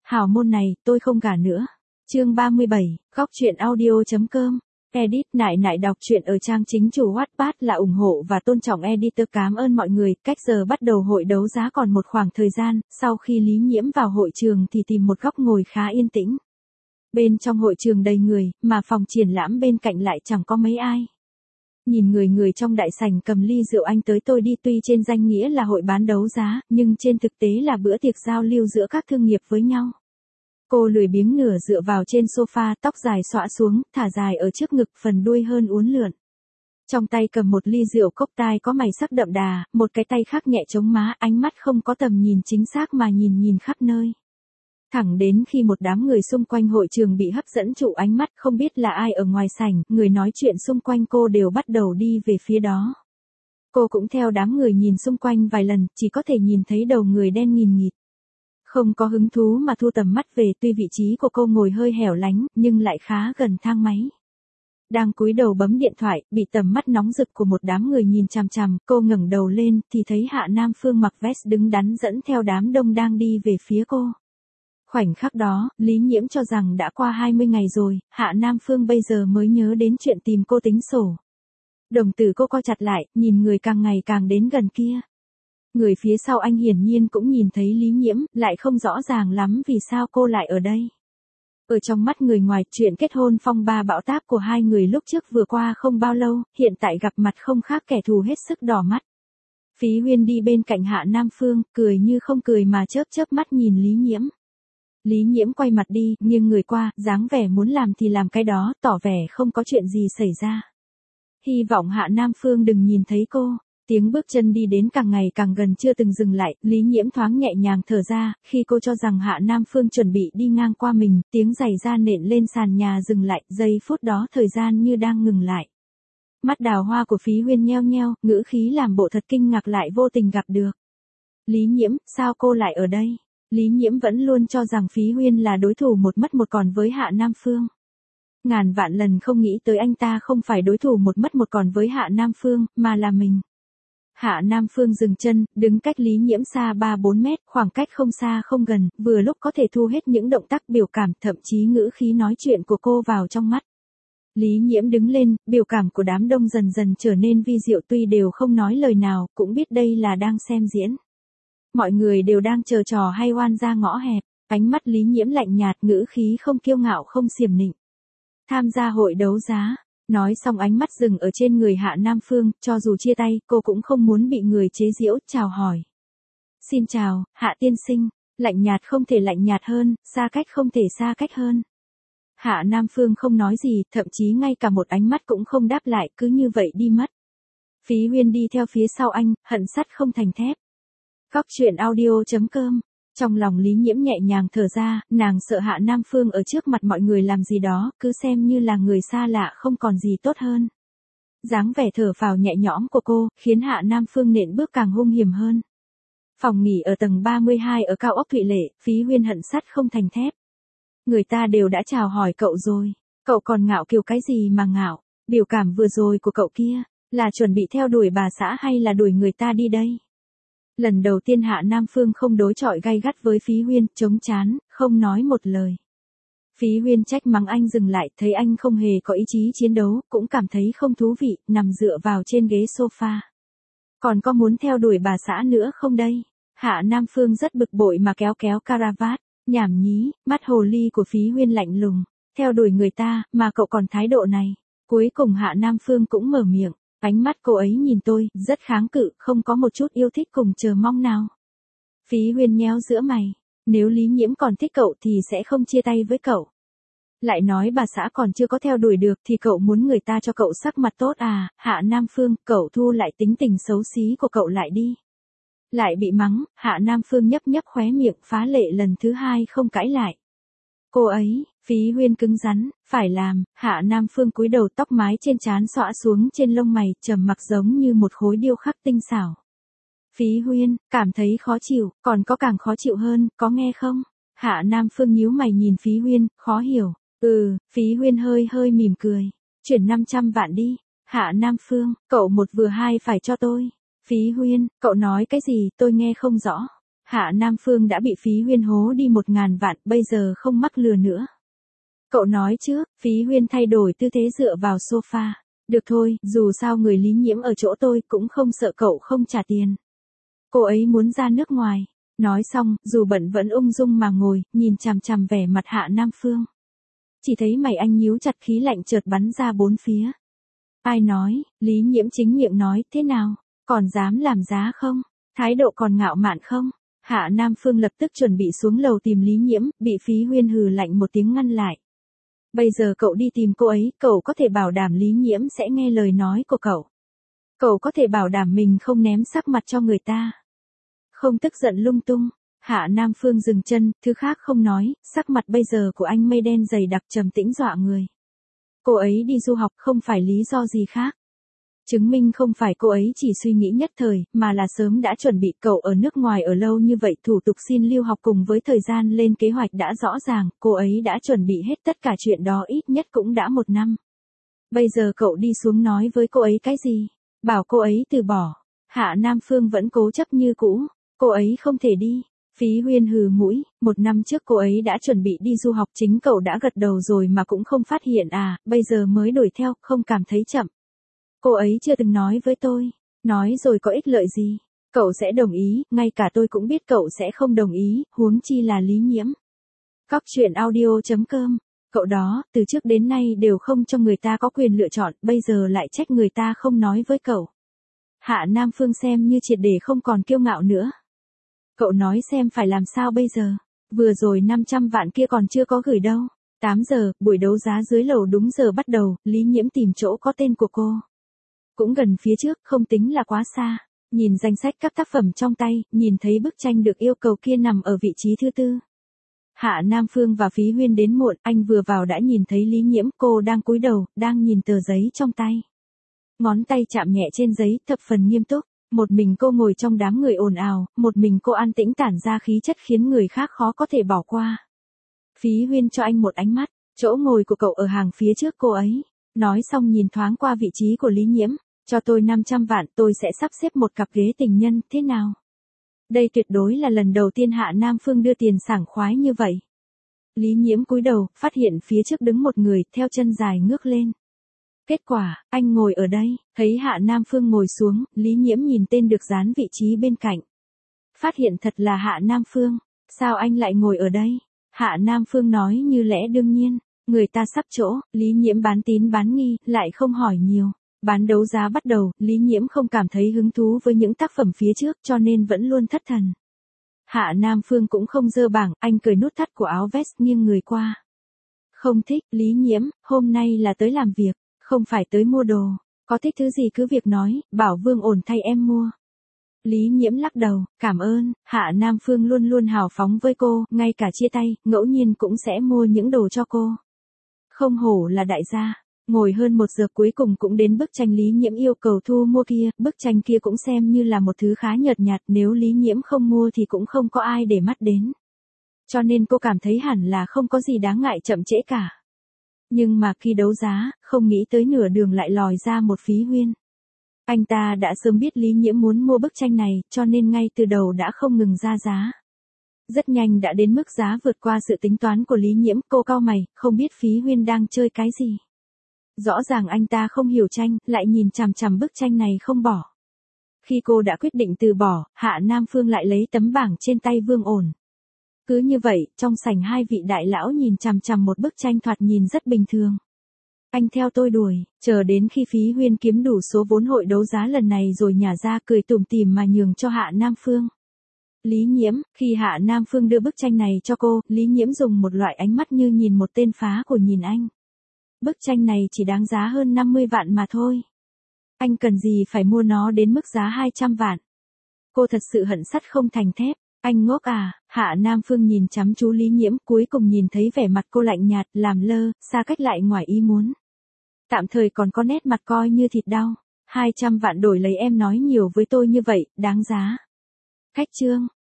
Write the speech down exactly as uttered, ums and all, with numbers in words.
Hảo môn này, tôi không gả nữa. Chương ba mươi bảy, góc truyện audio.com. Edit nại nại đọc truyện ở trang chính chủ Wattpad là ủng hộ và tôn trọng editor. Cảm ơn mọi người. Cách giờ bắt đầu hội đấu giá còn một khoảng thời gian, sau khi Lý Nhiễm vào hội trường thì tìm một góc ngồi khá yên tĩnh. Bên trong hội trường đầy người, mà phòng triển lãm bên cạnh lại chẳng có mấy ai. Nhìn người người trong đại sảnh cầm ly rượu anh tới tôi đi, tuy trên danh nghĩa là hội bán đấu giá, nhưng trên thực tế là bữa tiệc giao lưu giữa các thương nghiệp với nhau. Cô lười biếng nửa dựa vào trên sofa, tóc dài xõa xuống, thả dài ở trước ngực, phần đuôi hơn uốn lượn. Trong tay cầm một ly rượu cốc tai có mày sắc đậm đà, một cái tay khác nhẹ chống má, ánh mắt không có tầm nhìn chính xác mà nhìn nhìn khắp nơi. Thẳng đến khi một đám người xung quanh hội trường bị hấp dẫn trụ ánh mắt, không biết là ai ở ngoài sảnh, người nói chuyện xung quanh cô đều bắt đầu đi về phía đó. Cô cũng theo đám người nhìn xung quanh vài lần, chỉ có thể nhìn thấy đầu người đen nghìn nghịt. Không có hứng thú mà thu tầm mắt về, tuy vị trí của cô ngồi hơi hẻo lánh, nhưng lại khá gần thang máy. Đang cúi đầu bấm điện thoại, bị tầm mắt nóng rực của một đám người nhìn chằm chằm, cô ngẩng đầu lên, thì thấy Hạ Nam Phương mặc vest đứng đắn dẫn theo đám đông đang đi về phía cô. Khoảnh khắc đó, Lý Nhiễm cho rằng đã qua hai mươi ngày rồi, Hạ Nam Phương bây giờ mới nhớ đến chuyện tìm cô tính sổ. Đồng tử cô co chặt lại, nhìn người càng ngày càng đến gần kia. Người phía sau anh hiển nhiên cũng nhìn thấy Lý Nhiễm, lại không rõ ràng lắm vì sao cô lại ở đây. Ở trong mắt người ngoài, chuyện kết hôn phong ba bão táp của hai người lúc trước vừa qua không bao lâu, hiện tại gặp mặt không khác kẻ thù hết sức đỏ mắt. Phí Huyên đi bên cạnh Hạ Nam Phương, cười như không cười mà chớp chớp mắt nhìn Lý Nhiễm. Lý Nhiễm quay mặt đi, nghiêng người qua, dáng vẻ muốn làm thì làm cái đó, tỏ vẻ không có chuyện gì xảy ra. Hy vọng Hạ Nam Phương đừng nhìn thấy cô. Tiếng bước chân đi đến càng ngày càng gần chưa từng dừng lại, Lý Nhiễm thoáng nhẹ nhàng thở ra, khi cô cho rằng Hạ Nam Phương chuẩn bị đi ngang qua mình, tiếng giày da nện lên sàn nhà dừng lại, giây phút đó thời gian như đang ngừng lại. Mắt đào hoa của Phí Huyên nheo nheo, ngữ khí làm bộ thật kinh ngạc lại vô tình gặp được. Lý Nhiễm, sao cô lại ở đây? Lý Nhiễm vẫn luôn cho rằng Phí Huyên là đối thủ một mất một còn với Hạ Nam Phương. Ngàn vạn lần không nghĩ tới anh ta không phải đối thủ một mất một còn với Hạ Nam Phương, mà là mình. Hạ Nam Phương dừng chân, đứng cách Lý Nhiễm xa ba bốn mét, khoảng cách không xa không gần, vừa lúc có thể thu hết những động tác biểu cảm, thậm chí ngữ khí nói chuyện của cô vào trong mắt. Lý Nhiễm đứng lên, biểu cảm của đám đông dần dần trở nên vi diệu, tuy đều không nói lời nào, cũng biết đây là đang xem diễn. Mọi người đều đang chờ trò hay oan ra ngõ hẹp, ánh mắt Lý Nhiễm lạnh nhạt, ngữ khí không kiêu ngạo không xiểm nịnh. Tham gia hội đấu giá. Nói xong ánh mắt dừng ở trên người Hạ Nam Phương, cho dù chia tay, cô cũng không muốn bị người chế giễu, chào hỏi. Xin chào, Hạ tiên sinh, lạnh nhạt không thể lạnh nhạt hơn, xa cách không thể xa cách hơn. Hạ Nam Phương không nói gì, thậm chí ngay cả một ánh mắt cũng không đáp lại, cứ như vậy đi mất. Phí Huyên đi theo phía sau anh, hận sắt không thành thép. Góc truyện audio.com. Trong lòng Lý Nhiễm nhẹ nhàng thở ra, nàng sợ Hạ Nam Phương ở trước mặt mọi người làm gì đó, cứ xem như là người xa lạ không còn gì tốt hơn. Dáng vẻ thở phào nhẹ nhõm của cô, khiến Hạ Nam Phương nện bước càng hung hiểm hơn. Phòng nghỉ ở tầng ba mươi hai ở cao ốc Thụy Lệ, Phí Huyên hận sắt không thành thép. Người ta đều đã chào hỏi cậu rồi, cậu còn ngạo kiều cái gì mà ngạo, biểu cảm vừa rồi của cậu kia, là chuẩn bị theo đuổi bà xã hay là đuổi người ta đi đây? Lần đầu tiên Hạ Nam Phương không đối chọi gay gắt với Phí Huyên, chống chán, không nói một lời. Phí Huyên trách mắng anh dừng lại, thấy anh không hề có ý chí chiến đấu, cũng cảm thấy không thú vị, nằm dựa vào trên ghế sofa. Còn có muốn theo đuổi bà xã nữa không đây? Hạ Nam Phương rất bực bội mà kéo kéo caravat, nhảm nhí, mắt hồ ly của Phí Huyên lạnh lùng. Theo đuổi người ta, mà cậu còn thái độ này. Cuối cùng Hạ Nam Phương cũng mở miệng. Ánh mắt cô ấy nhìn tôi, rất kháng cự, không có một chút yêu thích cùng chờ mong nào. Phí Huyên nhéo giữa mày, nếu Lý Nhiễm còn thích cậu thì sẽ không chia tay với cậu. Lại nói bà xã còn chưa có theo đuổi được thì cậu muốn người ta cho cậu sắc mặt tốt à? Hạ Nam Phương, cậu thu lại tính tình xấu xí của cậu lại đi. Lại bị mắng, Hạ Nam Phương nhấp nhấp khóe miệng, phá lệ lần thứ hai không cãi lại. Cô ấy, Phí Huyên cứng rắn, phải làm. Hạ Nam Phương cúi đầu, tóc mái trên trán xõa xuống trên lông mày, trầm mặc giống như một khối điêu khắc tinh xảo. Phí Huyên, cảm thấy khó chịu, còn có càng khó chịu hơn, có nghe không? Hạ Nam Phương nhíu mày nhìn Phí Huyên, khó hiểu. Ừ, Phí Huyên hơi hơi mỉm cười. Chuyển năm trăm vạn đi. Hạ Nam Phương, cậu một vừa hai phải cho tôi. Phí Huyên, cậu nói cái gì, tôi nghe không rõ. Hạ Nam Phương đã bị Phí Huyên hố đi một ngàn vạn, bây giờ không mắc lừa nữa. Cậu nói chứ, Phí Huyên thay đổi tư thế dựa vào sofa. Được thôi, dù sao người Lý Nhiễm ở chỗ tôi cũng không sợ cậu không trả tiền. Cô ấy muốn ra nước ngoài. Nói xong, dù bận vẫn ung dung mà ngồi, nhìn chằm chằm vẻ mặt Hạ Nam Phương. Chỉ thấy mày anh nhíu chặt, khí lạnh chợt bắn ra bốn phía. Ai nói? Lý Nhiễm chính miệng nói, thế nào? Còn dám làm giá không? Thái độ còn ngạo mạn không? Hạ Nam Phương lập tức chuẩn bị xuống lầu tìm Lý Nhiễm, bị Phí Huyên hừ lạnh một tiếng ngăn lại. Bây giờ cậu đi tìm cô ấy, cậu có thể bảo đảm Lý Nhiễm sẽ nghe lời nói của cậu. Cậu có thể bảo đảm mình không ném sắc mặt cho người ta. Không tức giận lung tung. Hạ Nam Phương dừng chân, thứ khác không nói, sắc mặt bây giờ của anh mây đen dày đặc trầm tĩnh dọa người. Cô ấy đi du học không phải lý do gì khác. Chứng minh không phải cô ấy chỉ suy nghĩ nhất thời, mà là sớm đã chuẩn bị. Cậu ở nước ngoài ở lâu như vậy, thủ tục xin lưu học cùng với thời gian lên kế hoạch đã rõ ràng, cô ấy đã chuẩn bị hết tất cả chuyện đó ít nhất cũng đã một năm. Bây giờ cậu đi xuống nói với cô ấy cái gì? Bảo cô ấy từ bỏ. Hạ Nam Phương vẫn cố chấp như cũ, cô ấy không thể đi. Phí Huyên hừ mũi, một năm trước cô ấy đã chuẩn bị đi du học, chính cậu đã gật đầu rồi mà cũng không phát hiện à, bây giờ mới đuổi theo, không cảm thấy chậm. Cô ấy chưa từng nói với tôi, nói rồi có ích lợi gì, cậu sẽ đồng ý, ngay cả tôi cũng biết cậu sẽ không đồng ý, huống chi là Lý Nhiễm. Cóc truyện audio chấm com, cậu đó, từ trước đến nay đều không cho người ta có quyền lựa chọn, bây giờ lại trách người ta không nói với cậu. Hạ Nam Phương xem như triệt để không còn kiêu ngạo nữa. Cậu nói xem phải làm sao bây giờ, vừa rồi năm trăm vạn kia còn chưa có gửi đâu. tám giờ, buổi đấu giá dưới lầu đúng giờ bắt đầu, Lý Nhiễm tìm chỗ có tên của cô. Cũng gần phía trước, không tính là quá xa. Nhìn danh sách các tác phẩm trong tay, nhìn thấy bức tranh được yêu cầu kia nằm ở vị trí thứ tư. Hạ Nam Phương và Phí Huyên đến muộn, anh vừa vào đã nhìn thấy Lý Nhiễm, cô đang cúi đầu, đang nhìn tờ giấy trong tay. Ngón tay chạm nhẹ trên giấy, thập phần nghiêm túc. Một mình cô ngồi trong đám người ồn ào, một mình cô an tĩnh tản ra khí chất khiến người khác khó có thể bỏ qua. Phí Huyên cho anh một ánh mắt, chỗ ngồi của cậu ở hàng phía trước cô ấy. Nói xong nhìn thoáng qua vị trí của Lý Nhiễm, cho tôi năm trăm vạn tôi sẽ sắp xếp một cặp ghế tình nhân, thế nào? Đây tuyệt đối là lần đầu tiên Hạ Nam Phương đưa tiền sảng khoái như vậy. Lý Nhiễm cúi đầu, phát hiện phía trước đứng một người, theo chân dài ngước lên. Kết quả, anh ngồi ở đây, thấy Hạ Nam Phương ngồi xuống, Lý Nhiễm nhìn tên được dán vị trí bên cạnh. Phát hiện thật là Hạ Nam Phương, sao anh lại ngồi ở đây? Hạ Nam Phương nói như lẽ đương nhiên, người ta sắp chỗ, Lý Nhiễm bán tín bán nghi, lại không hỏi nhiều. Bán đấu giá bắt đầu, Lý Nhiễm không cảm thấy hứng thú với những tác phẩm phía trước cho nên vẫn luôn thất thần. Hạ Nam Phương cũng không dơ bảng, anh cởi nút thắt của áo vest nghiêng người qua. Không thích, Lý Nhiễm, hôm nay là tới làm việc, không phải tới mua đồ, có thích thứ gì cứ việc nói, bảo Vương Ổn thay em mua. Lý Nhiễm lắc đầu, cảm ơn, Hạ Nam Phương luôn luôn hào phóng với cô, ngay cả chia tay, ngẫu nhiên cũng sẽ mua những đồ cho cô. Không hổ là đại gia. Ngồi hơn một giờ cuối cùng cũng đến bức tranh Lý Nhiễm yêu cầu thu mua kia, bức tranh kia cũng xem như là một thứ khá nhợt nhạt, nếu Lý Nhiễm không mua thì cũng không có ai để mắt đến. Cho nên cô cảm thấy hẳn là không có gì đáng ngại chậm trễ cả. Nhưng mà khi đấu giá, không nghĩ tới nửa đường lại lòi ra một Phí Huyên. Anh ta đã sớm biết Lý Nhiễm muốn mua bức tranh này, cho nên ngay từ đầu đã không ngừng ra giá. Rất nhanh đã đến mức giá vượt qua sự tính toán của Lý Nhiễm, cô cau mày, không biết Phí Huyên đang chơi cái gì. Rõ ràng anh ta không hiểu tranh, lại nhìn chằm chằm bức tranh này không bỏ. Khi cô đã quyết định từ bỏ, Hạ Nam Phương lại lấy tấm bảng trên tay Vương Ổn. Cứ như vậy, trong sảnh hai vị đại lão nhìn chằm chằm một bức tranh thoạt nhìn rất bình thường. Anh theo tôi đuổi, chờ đến khi Phí Huyên kiếm đủ số vốn hội đấu giá lần này rồi nhả ra cười tủm tỉm mà nhường cho Hạ Nam Phương. Lý Nhiễm, khi Hạ Nam Phương đưa bức tranh này cho cô, Lý Nhiễm dùng một loại ánh mắt như nhìn một tên phá của nhìn anh. Bức tranh này chỉ đáng giá hơn năm mươi vạn mà thôi. Anh cần gì phải mua nó đến mức giá hai trăm vạn. Cô thật sự hận sắt không thành thép. Anh ngốc à, Hạ Nam Phương nhìn chăm chú Lý Nhiễm, cuối cùng nhìn thấy vẻ mặt cô lạnh nhạt, làm lơ, xa cách lại ngoài ý muốn. Tạm thời còn có nét mặt coi như thịt đau. hai trăm vạn đổi lấy em nói nhiều với tôi như vậy, đáng giá. Khách trương,